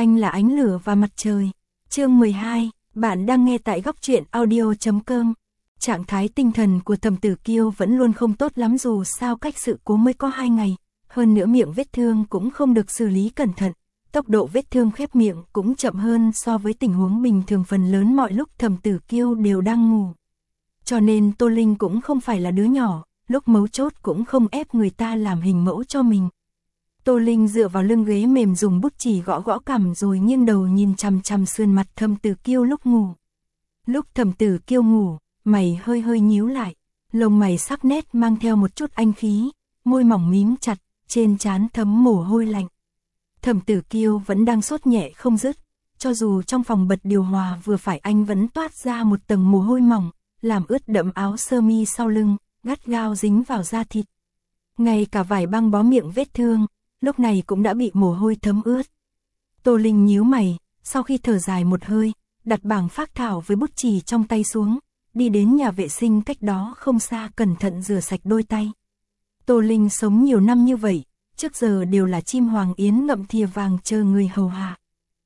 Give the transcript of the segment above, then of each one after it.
Anh là ánh lửa và mặt trời. Chương 12, bạn đang nghe tại góc truyện audio.com. Trạng thái tinh thần của Thẩm Tử Kiêu vẫn luôn không tốt lắm dù sao cách sự cố mới có 2 ngày. Hơn nữa miệng vết thương cũng không được xử lý cẩn thận. Tốc độ vết thương khép miệng cũng chậm hơn so với tình huống bình thường, phần lớn mọi lúc Thẩm Tử Kiêu đều đang ngủ. Cho nên Tô Linh cũng không phải là đứa nhỏ, lúc mấu chốt cũng không ép người ta làm hình mẫu cho mình. Tô Linh dựa vào lưng ghế mềm dùng bút chì gõ gõ cằm rồi nghiêng đầu nhìn chằm chằm sườn mặt Thẩm Tử Kiêu lúc ngủ. Lúc Thẩm Tử Kiêu ngủ, mày hơi hơi nhíu lại, lông mày sắc nét mang theo một chút anh khí, môi mỏng mím chặt, trên trán thấm mồ hôi lạnh. Thẩm Tử Kiêu vẫn đang sốt nhẹ không dứt, cho dù trong phòng bật điều hòa vừa phải anh vẫn toát ra một tầng mồ hôi mỏng, làm ướt đẫm áo sơ mi sau lưng, gắt gao dính vào da thịt. Ngay cả vải băng bó miệng vết thương, lúc này cũng đã bị mồ hôi thấm ướt. Tô Linh nhíu mày, sau khi thở dài một hơi, đặt bảng phác thảo với bút chì trong tay xuống, đi đến nhà vệ sinh cách đó không xa cẩn thận rửa sạch đôi tay. Tô Linh sống nhiều năm như vậy, trước giờ đều là chim hoàng yến ngậm thìa vàng chờ người hầu hạ.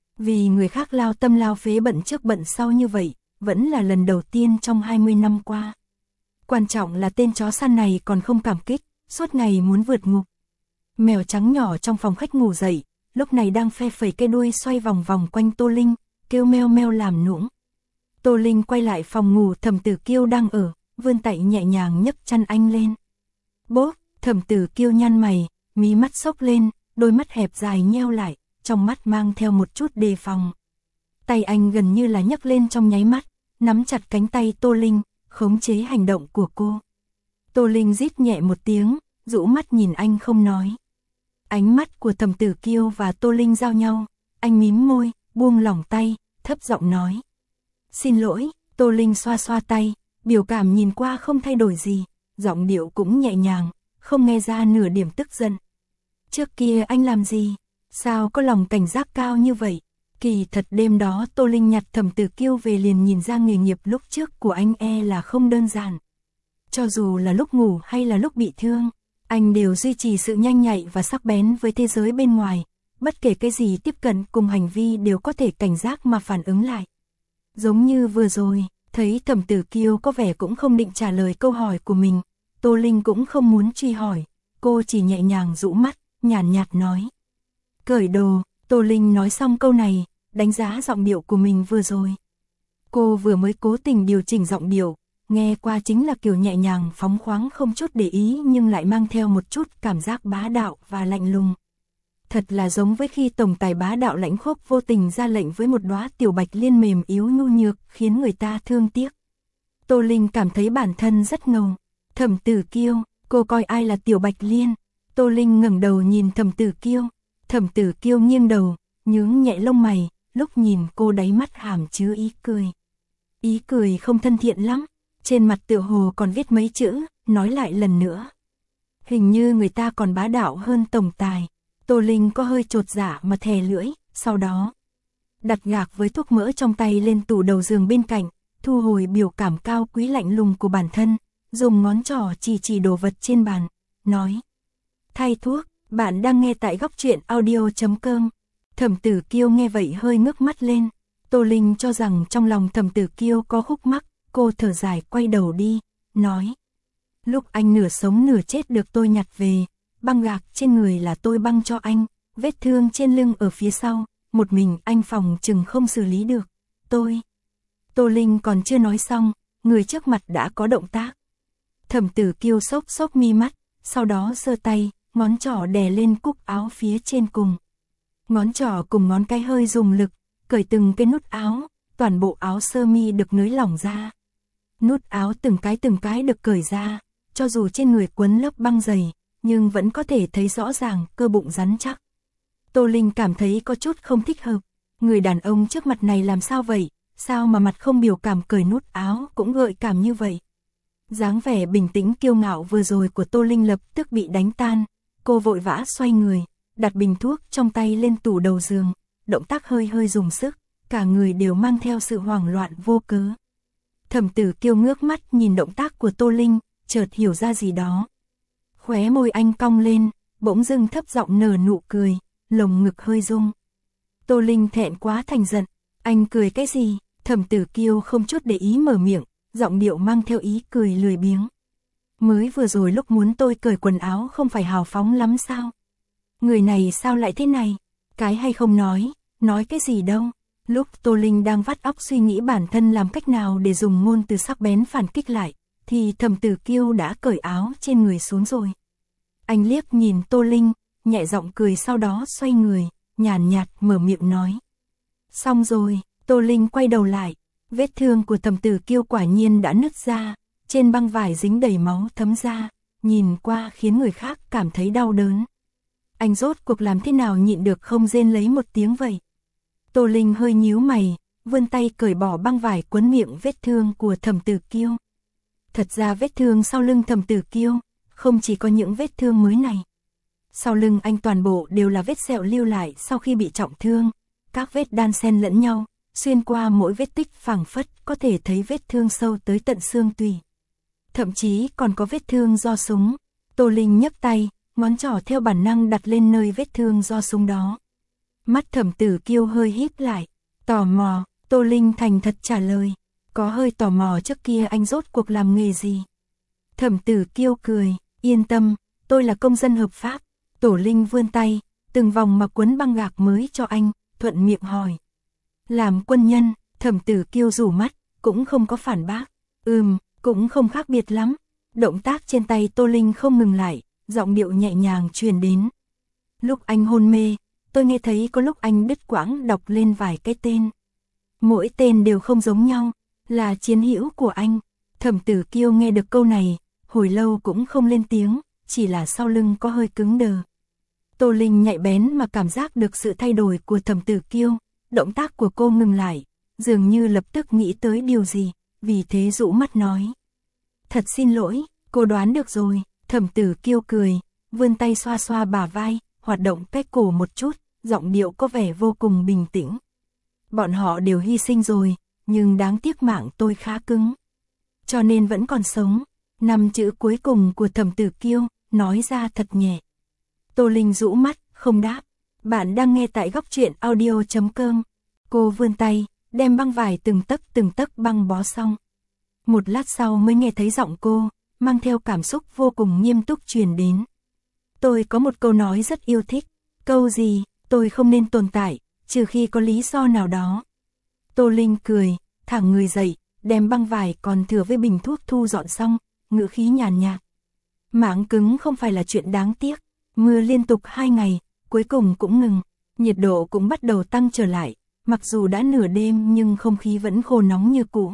Vì người khác lao tâm lao phế bận trước bận sau như vậy, vẫn là lần đầu tiên trong 20 năm qua. Quan trọng là tên chó săn này còn không cảm kích, suốt ngày muốn vượt ngục. Mèo trắng nhỏ trong phòng khách ngủ dậy, lúc này đang phe phẩy cái đuôi xoay vòng vòng quanh Tô Linh, kêu meo meo làm nũng. Tô Linh quay lại phòng ngủ Thẩm Tử Kiêu đang ở, vươn tay nhẹ nhàng nhấc chăn anh lên. Bốp, Thẩm Tử Kiêu nhăn mày, mí mắt xốc lên, đôi mắt hẹp dài nheo lại, trong mắt mang theo một chút đề phòng. Tay anh gần như là nhấc lên trong nháy mắt, nắm chặt cánh tay Tô Linh, khống chế hành động của cô. Tô Linh rít nhẹ một tiếng, rũ mắt nhìn anh không nói. Ánh mắt của Thẩm Tử Kiêu và Tô Linh giao nhau, anh mím môi, buông lỏng tay, thấp giọng nói. Xin lỗi, Tô Linh xoa xoa tay, biểu cảm nhìn qua không thay đổi gì, giọng điệu cũng nhẹ nhàng, không nghe ra nửa điểm tức giận. Trước kia anh làm gì? Sao có lòng cảnh giác cao như vậy? Kỳ thật đêm đó Tô Linh nhặt Thẩm Tử Kiêu về liền nhìn ra nghề nghiệp lúc trước của anh là không đơn giản. Cho dù là lúc ngủ hay là lúc bị thương, anh đều duy trì sự nhanh nhạy và sắc bén với thế giới bên ngoài, bất kể cái gì tiếp cận cùng hành vi đều có thể cảnh giác mà phản ứng lại. Giống như vừa rồi, thấy Thẩm Tử Kiêu có vẻ cũng không định trả lời câu hỏi của mình, Tô Linh cũng không muốn truy hỏi, cô chỉ nhẹ nhàng rũ mắt, nhàn nhạt nói. Cởi đồ. Tô Linh nói xong câu này, đánh giá giọng điệu của mình vừa rồi. Cô vừa mới cố tình điều chỉnh giọng điệu, nghe qua chính là kiểu nhẹ nhàng phóng khoáng không chút để ý nhưng lại mang theo một chút cảm giác bá đạo và lạnh lùng. Thật là giống với khi tổng tài bá đạo lãnh khốc vô tình ra lệnh với một đóa tiểu bạch liên mềm yếu nhu nhược khiến người ta thương tiếc. Tô Linh cảm thấy bản thân rất ngầu. Thẩm Tử Kiêu, cô coi ai là tiểu bạch liên? Tô Linh ngẩng đầu nhìn Thẩm Tử Kiêu. Thẩm Tử Kiêu nghiêng đầu, nhướng nhẹ lông mày, lúc nhìn cô đáy mắt hàm chứa ý cười. Ý cười không thân thiện lắm, trên mặt tựa hồ còn viết mấy chữ, nói lại lần nữa. Hình như người ta còn bá đạo hơn tổng tài. Tô Linh có hơi chột dạ mà thè lưỡi, sau đó đặt gạc với thuốc mỡ trong tay lên tủ đầu giường bên cạnh, thu hồi biểu cảm cao quý lạnh lùng của bản thân, dùng ngón trỏ chỉ chỉ đồ vật trên bàn, nói. Thay thuốc. Bạn đang nghe tại góc truyện audio.com. Thẩm Tử Kiêu nghe vậy hơi ngước mắt lên. Tô Linh cho rằng trong lòng Thẩm Tử Kiêu có khúc mắc, cô thở dài quay đầu đi, nói. Lúc anh nửa sống nửa chết được tôi nhặt về, băng gạc trên người là tôi băng cho anh, vết thương trên lưng ở phía sau, một mình anh phòng chừng không xử lý được. Tô Linh còn chưa nói xong, người trước mặt đã có động tác. Thẩm Tử Kiêu xốc xốc mi mắt, sau đó giơ tay. Ngón trỏ đè lên cúc áo phía trên cùng. Ngón trỏ cùng ngón cái hơi dùng lực, cởi từng cái nút áo, toàn bộ áo sơ mi được nới lỏng ra. Nút áo từng cái được cởi ra, cho dù trên người quấn lớp băng dày, nhưng vẫn có thể thấy rõ ràng cơ bụng rắn chắc. Tô Linh cảm thấy có chút không thích hợp, người đàn ông trước mặt này làm sao vậy, sao mà mặt không biểu cảm cởi nút áo cũng gợi cảm như vậy. Dáng vẻ bình tĩnh kiêu ngạo vừa rồi của Tô Linh lập tức bị đánh tan. Cô vội vã xoay người, đặt bình thuốc trong tay lên tủ đầu giường, động tác hơi hơi dùng sức, cả người đều mang theo sự hoảng loạn vô cớ. Thẩm Tử Kiêu ngước mắt nhìn động tác của Tô Linh, chợt hiểu ra gì đó. Khóe môi anh cong lên, bỗng dưng thấp giọng nở nụ cười, lồng ngực hơi rung. Tô Linh thẹn quá thành giận. Anh cười cái gì? Thẩm Tử Kiêu không chút để ý mở miệng, giọng điệu mang theo ý cười lười biếng. Mới vừa rồi lúc muốn tôi cởi quần áo không phải hào phóng lắm sao? Người này sao lại thế này? Cái hay không nói cái gì đâu. Lúc Tô Linh đang vắt óc suy nghĩ bản thân làm cách nào để dùng ngôn từ sắc bén phản kích lại, thì Thẩm Tử Kiêu đã cởi áo trên người xuống rồi. Anh liếc nhìn Tô Linh, nhẹ giọng cười sau đó xoay người, nhàn nhạt mở miệng nói. Xong rồi, Tô Linh quay đầu lại, vết thương của Thẩm Tử Kiêu quả nhiên đã nứt ra, trên băng vải dính đầy máu thấm ra, nhìn qua khiến người khác cảm thấy đau đớn. Anh rốt cuộc làm thế nào nhịn được không rên lấy một tiếng vậy? Tô Linh hơi nhíu mày, vươn tay cởi bỏ băng vải quấn miệng vết thương của Thẩm Tử Kiêu. Thật ra vết thương sau lưng Thẩm Tử Kiêu, không chỉ có những vết thương mới này. Sau lưng anh toàn bộ đều là vết sẹo lưu lại sau khi bị trọng thương, các vết đan xen lẫn nhau, xuyên qua mỗi vết tích phảng phất có thể thấy vết thương sâu tới tận xương tủy. Thậm chí còn có vết thương do súng. Tô Linh nhấc tay, ngón trỏ theo bản năng đặt lên nơi vết thương do súng đó. Mắt Thẩm Tử Kiêu hơi híp lại, tò mò, Tô Linh thành thật trả lời, có hơi tò mò trước kia anh rốt cuộc làm nghề gì. Thẩm Tử Kiêu cười, yên tâm, tôi là công dân hợp pháp. Tô Linh vươn tay, từng vòng mà quấn băng gạc mới cho anh, thuận miệng hỏi. Làm quân nhân, Thẩm Tử Kiêu rủ mắt, cũng không có phản bác. Cũng không khác biệt lắm. Động tác trên tay Tô Linh không ngừng lại, giọng điệu nhẹ nhàng truyền đến. Lúc anh hôn mê, tôi nghe thấy có lúc anh đứt quãng đọc lên vài cái tên. Mỗi tên đều không giống nhau, là chiến hữu của anh. Thẩm Tử Kiêu nghe được câu này, hồi lâu cũng không lên tiếng, chỉ là sau lưng có hơi cứng đờ. Tô Linh nhạy bén mà cảm giác được sự thay đổi của Thẩm Tử Kiêu, động tác của cô ngừng lại, dường như lập tức nghĩ tới điều gì, vì thế rũ mắt nói. Thật xin lỗi, cô đoán được rồi. Thẩm Tử Kiêu cười, vươn tay xoa xoa bả vai, hoạt động cái cổ một chút, giọng điệu có vẻ vô cùng bình tĩnh. Bọn họ đều hy sinh rồi, nhưng đáng tiếc mạng tôi khá cứng, cho nên vẫn còn sống. 5 chữ cuối cùng của Thẩm Tử Kiêu, nói ra thật nhẹ. Tô Linh rũ mắt, không đáp. Bạn đang nghe tại góc truyện audio.com. Cô vươn tay, đem băng vải từng tấc băng bó xong. Một lát sau mới nghe thấy giọng cô, mang theo cảm xúc vô cùng nghiêm túc truyền đến. Tôi có một câu nói rất yêu thích. Câu gì? Tôi không nên tồn tại, trừ khi có lý do nào đó. Tô Linh cười, thẳng người dậy, đem băng vải còn thừa với bình thuốc thu dọn xong, ngữ khí nhàn nhạt. Mạng cứng không phải là chuyện đáng tiếc. Mưa liên tục 2 ngày, cuối cùng cũng ngừng, nhiệt độ cũng bắt đầu tăng trở lại, mặc dù đã nửa đêm nhưng không khí vẫn khô nóng như cũ.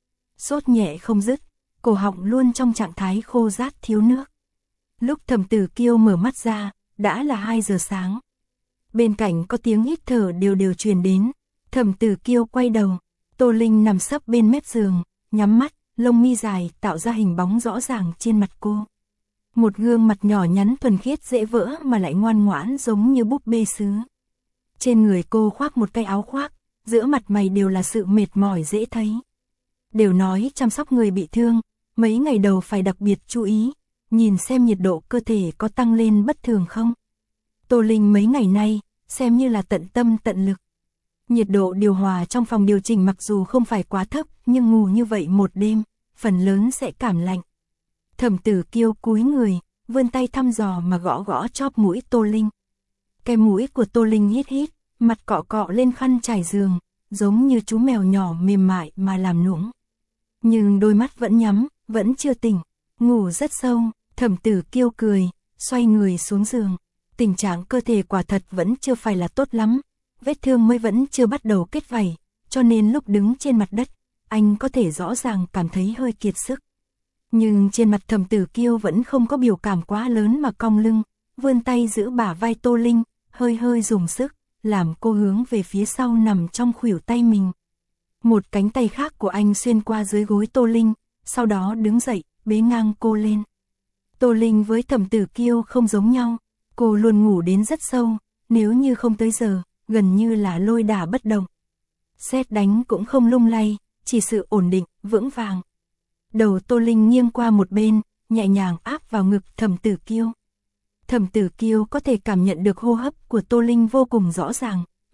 Sốt nhẹ không dứt, cổ họng luôn trong trạng thái khô rát thiếu nước. Lúc Thẩm Tử Kiêu mở mắt ra, đã là 2 giờ sáng. Bên cạnh có tiếng hít thở đều truyền đến. Thẩm Tử Kiêu quay đầu, Tô Linh nằm sấp bên mép giường, nhắm mắt, lông mi dài tạo ra hình bóng rõ ràng trên mặt cô. Một gương mặt nhỏ nhắn thuần khiết dễ vỡ mà lại ngoan ngoãn giống như búp bê sứ. Trên người cô khoác một cái áo khoác, giữa mặt mày đều là sự mệt mỏi dễ thấy. Đều nói chăm sóc người bị thương, mấy ngày đầu phải đặc biệt chú ý, nhìn xem nhiệt độ cơ thể có tăng lên bất thường không. Tô Linh mấy ngày nay, xem như là tận tâm tận lực. Nhiệt độ điều hòa trong phòng điều chỉnh mặc dù không phải quá thấp, nhưng ngủ như vậy một đêm, phần lớn sẽ cảm lạnh. Thẩm Tử Kiêu cúi người, vươn tay thăm dò mà gõ gõ chóp mũi Tô Linh. Cái mũi của Tô Linh hít hít, mặt cọ cọ lên khăn trải giường, giống như chú mèo nhỏ mềm mại mà làm nũng. Nhưng đôi mắt vẫn nhắm, vẫn chưa tỉnh, ngủ rất sâu. Thẩm Tử Kiêu cười, xoay người xuống giường. Tình trạng cơ thể quả thật vẫn chưa phải là tốt lắm, vết thương mới vẫn chưa bắt đầu kết vảy, cho nên lúc đứng trên mặt đất, anh có thể rõ ràng cảm thấy hơi kiệt sức. Nhưng trên mặt Thẩm Tử Kiêu vẫn không có biểu cảm quá lớn mà cong lưng, vươn tay giữ bả vai Tô Linh, hơi dùng sức, làm cô hướng về phía sau nằm trong khuỷu tay mình. Một cánh tay khác của anh xuyên qua dưới gối Tô Linh, sau đó đứng dậy, bế ngang cô lên. Tô Linh với Thẩm Tử Kiêu không giống nhau, cô luôn ngủ đến rất sâu, nếu như không tới giờ, gần như là lôi đả bất động. Sét đánh cũng không lung lay, chỉ sự ổn định, vững vàng. Đầu Tô Linh nghiêng qua một bên, nhẹ nhàng áp vào ngực Thẩm Tử Kiêu. Thẩm Tử Kiêu có thể cảm nhận được hô hấp của Tô Linh vô cùng rõ ràng,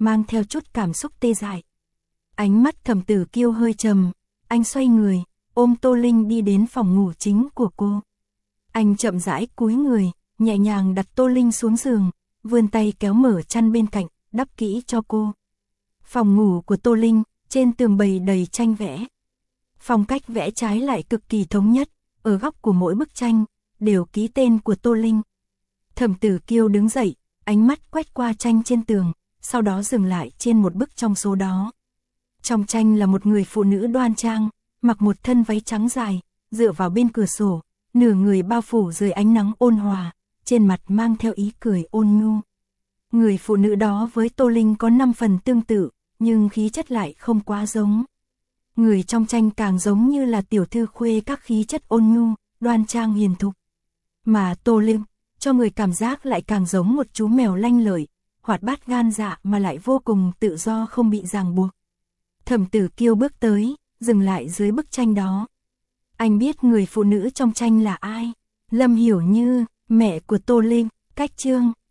mang theo chút cảm xúc tê dại. Ánh mắt Thẩm Tử Kiêu hơi trầm, anh xoay người, ôm Tô Linh đi đến phòng ngủ chính của cô. Anh chậm rãi cúi người, nhẹ nhàng đặt Tô Linh xuống giường, vươn tay kéo mở chăn bên cạnh, đắp kỹ cho cô. Phòng ngủ của Tô Linh, trên tường bày đầy tranh vẽ. Phong cách vẽ trái lại cực kỳ thống nhất, ở góc của mỗi bức tranh, đều ký tên của Tô Linh. Thẩm Tử Kiêu đứng dậy, ánh mắt quét qua tranh trên tường, sau đó dừng lại trên một bức trong số đó. Trong tranh là một người phụ nữ đoan trang, mặc một thân váy trắng dài, dựa vào bên cửa sổ, nửa người bao phủ dưới ánh nắng ôn hòa, trên mặt mang theo ý cười ôn nhu. Người phụ nữ đó với Tô Linh có 5 phần tương tự, nhưng khí chất lại không quá giống. Người trong tranh càng giống như là tiểu thư khuê các khí chất ôn nhu, đoan trang hiền thục. Mà Tô Linh, cho người cảm giác lại càng giống một chú mèo lanh lợi, hoạt bát gan dạ mà lại vô cùng tự do không bị ràng buộc. Thẩm Tử Kiêu bước tới, dừng lại dưới bức tranh đó. Anh biết người phụ nữ trong tranh là ai? Lâm Hiểu Như, mẹ của Tô Linh, Cách Chương.